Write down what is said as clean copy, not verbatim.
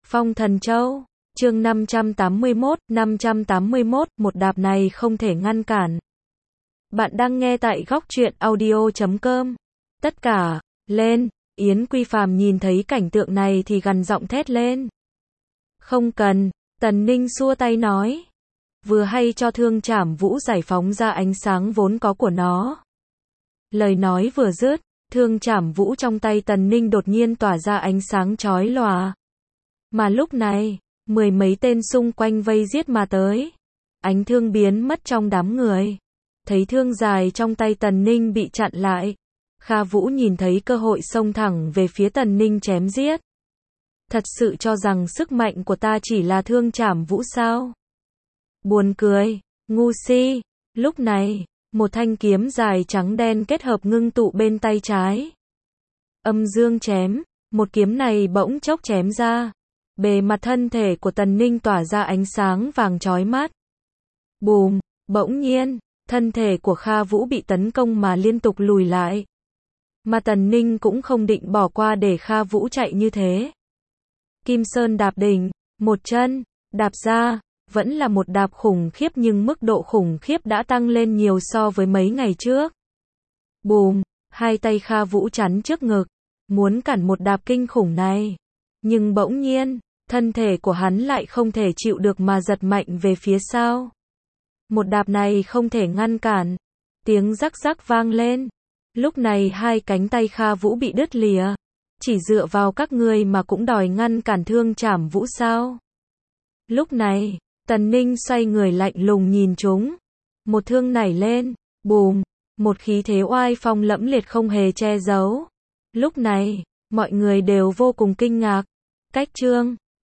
Phong Thần Châu, chương 581, một đạp này không thể ngăn cản. Bạn đang nghe tại góc truyện audio.com. Tất cả, lên, Yến Quy Phàm nhìn thấy cảnh tượng này thì gằn giọng thét lên. Không cần, Tần Ninh xua tay nói. Vừa hay cho Thương Trảm Vũ giải phóng ra ánh sáng vốn có của nó. Lời nói vừa dứt, Thương Trảm Vũ trong tay Tần Ninh đột nhiên tỏa ra ánh sáng chói lòa. Mà lúc này, mười mấy tên xung quanh vây giết mà tới. Ánh thương biến mất trong đám người. Thấy thương dài trong tay Tần Ninh bị chặn lại. Kha Vũ nhìn thấy cơ hội xông thẳng về phía Tần Ninh chém giết. Thật sự cho rằng sức mạnh của ta chỉ là Thương Trảm Vũ sao? Buồn cười, ngu si. Lúc này, một thanh kiếm dài trắng đen kết hợp ngưng tụ bên tay trái. Âm dương chém, một kiếm này bỗng chốc chém ra. Bề mặt thân thể của Tần Ninh tỏa ra ánh sáng vàng chói mắt. Bùm, bỗng nhiên, thân thể của Kha Vũ bị tấn công mà liên tục lùi lại. Mà Tần Ninh cũng không định bỏ qua để Kha Vũ chạy như thế. Kim Sơn đạp đỉnh, một chân, đạp ra, vẫn là một đạp khủng khiếp nhưng mức độ khủng khiếp đã tăng lên nhiều so với mấy ngày trước. Bùm, hai tay Kha Vũ chắn trước ngực, muốn cản một đạp kinh khủng này. Nhưng bỗng nhiên, thân thể của hắn lại không thể chịu được mà giật mạnh về phía sau. Một đạp này không thể ngăn cản. Tiếng rắc rắc vang lên. Lúc này hai cánh tay Kha Vũ bị đứt lìa. Chỉ dựa vào các ngươi mà cũng đòi ngăn cản Thương Trảm Vũ sao? Lúc này, Tần Ninh xoay người lạnh lùng nhìn chúng. Một thương nảy lên, bùm, một khí thế oai phong lẫm liệt không hề che giấu. Lúc này, mọi người đều vô cùng kinh ngạc. Cách chương